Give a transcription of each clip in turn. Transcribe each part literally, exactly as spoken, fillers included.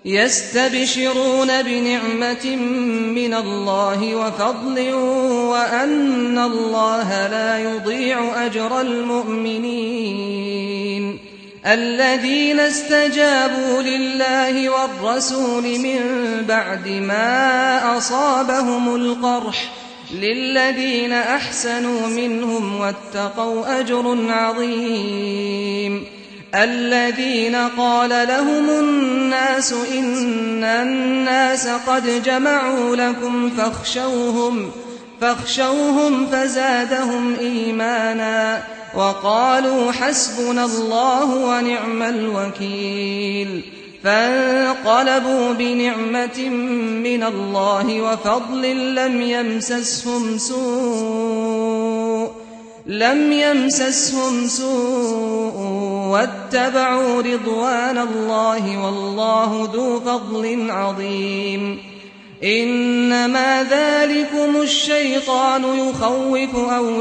يستبشرون بنعمة من الله وفضل وأن الله لا يضيع أجر المؤمنين الذين استجابوا لله والرسول من بعد ما أصابهم القرح للذين أحسنوا منهم واتقوا أجر عظيم الذين قال لهم الناس إن الناس قد جمعوا لكم فاخشوهم فاخشوهم فزادهم إيمانا وقالوا حسبنا الله ونعم الوكيل فانقلبوا بنعمة من الله وفضل لم يمسسهم سوء لم يمسسهم سوء واتبعوا رضوان الله والله ذو فضل عظيم إنما ذلكم الشيطان يخوف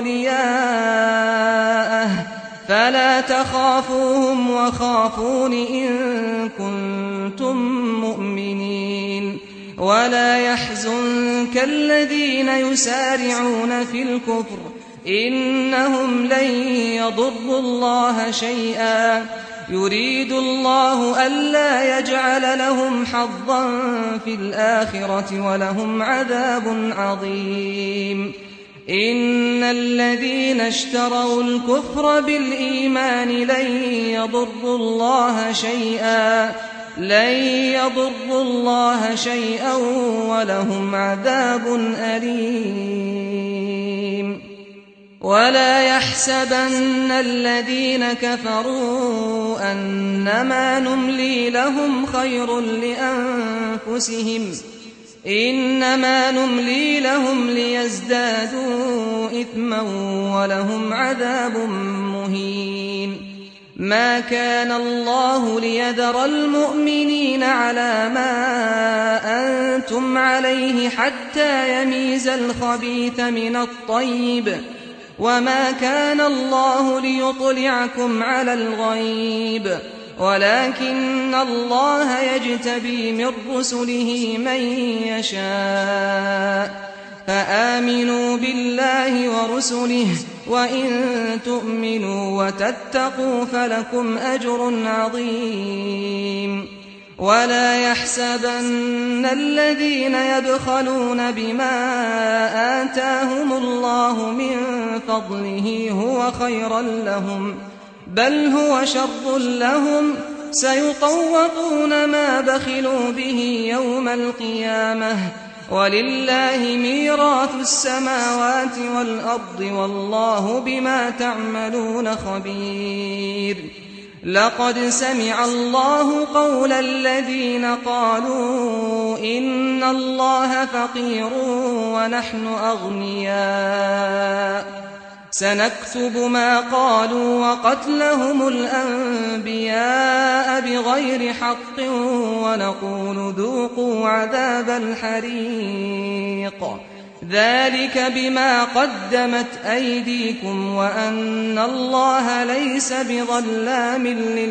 أولياءه فلا تخافوهم وخافون إن كنتم مؤمنين ولا يحزنك الذين يسارعون في الكفر إنهم لن يضروا الله شيئا يريد الله ألا يجعل لهم حظا في الآخرة ولهم عذاب عظيم إن الذين اشتروا الكفر بالإيمان لن يضروا الله شيئا لن يضروا الله شيئا ولهم عذاب أليم ولا يحسبن الذين كفروا أنما نملي لهم خير لأنفسهم إنما نملي لهم ليزدادوا إثما ولهم عذاب مهين ما كان الله ليذر المؤمنين على ما أنتم عليه حتى يميز الخبيث من الطيب وما كان الله ليطلعكم على الغيب ولكن الله يجتبي من رسله من يشاء فآمنوا بالله ورسله وإن تؤمنوا وتتقوا فلكم أجر عظيم ولا يحسبن الذين يبخلون بما آتاهم الله من فضله هو خيرا لهم بل هو شر لهم سيطوقون ما بخلوا به يوم القيامة ولله ميراث السماوات والأرض والله بما تعملون خبير لقد سمع الله قول الذين قالوا إن الله فقير ونحن أغنياء سنكتب ما قالوا وقتلهم الأنبياء بغير حق ونقول ذوقوا عذاب الحريق ذلك بما قدمت أيديكم وأن الله ليس بظلام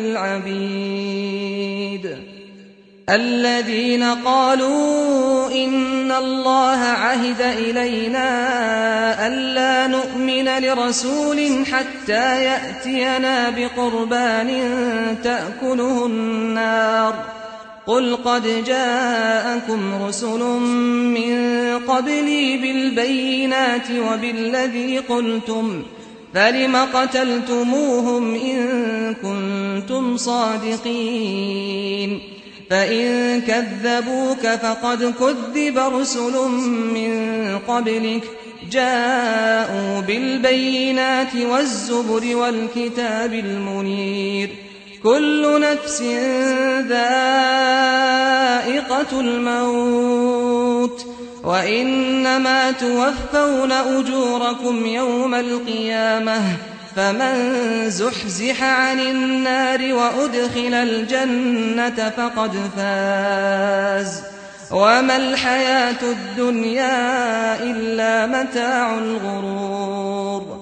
للعبيد الذين قالوا إن الله عهد إلينا ألا نؤمن لرسول حتى يأتينا بقربان تأكله النار قل قد جاءكم رسل من قبلي بالبينات وبالذي قلتم فلم قتلتموهم إن كنتم صادقين فإن كذبوك فقد كذب رسل من قبلك جاءوا بالبينات والزبر والكتاب المنير كل نفس ذائقة الموت وإنما توفون أجوركم يوم القيامة فمن زحزح عن النار وأدخل الجنة فقد فاز وما الحياة الدنيا إلا متاع الغرور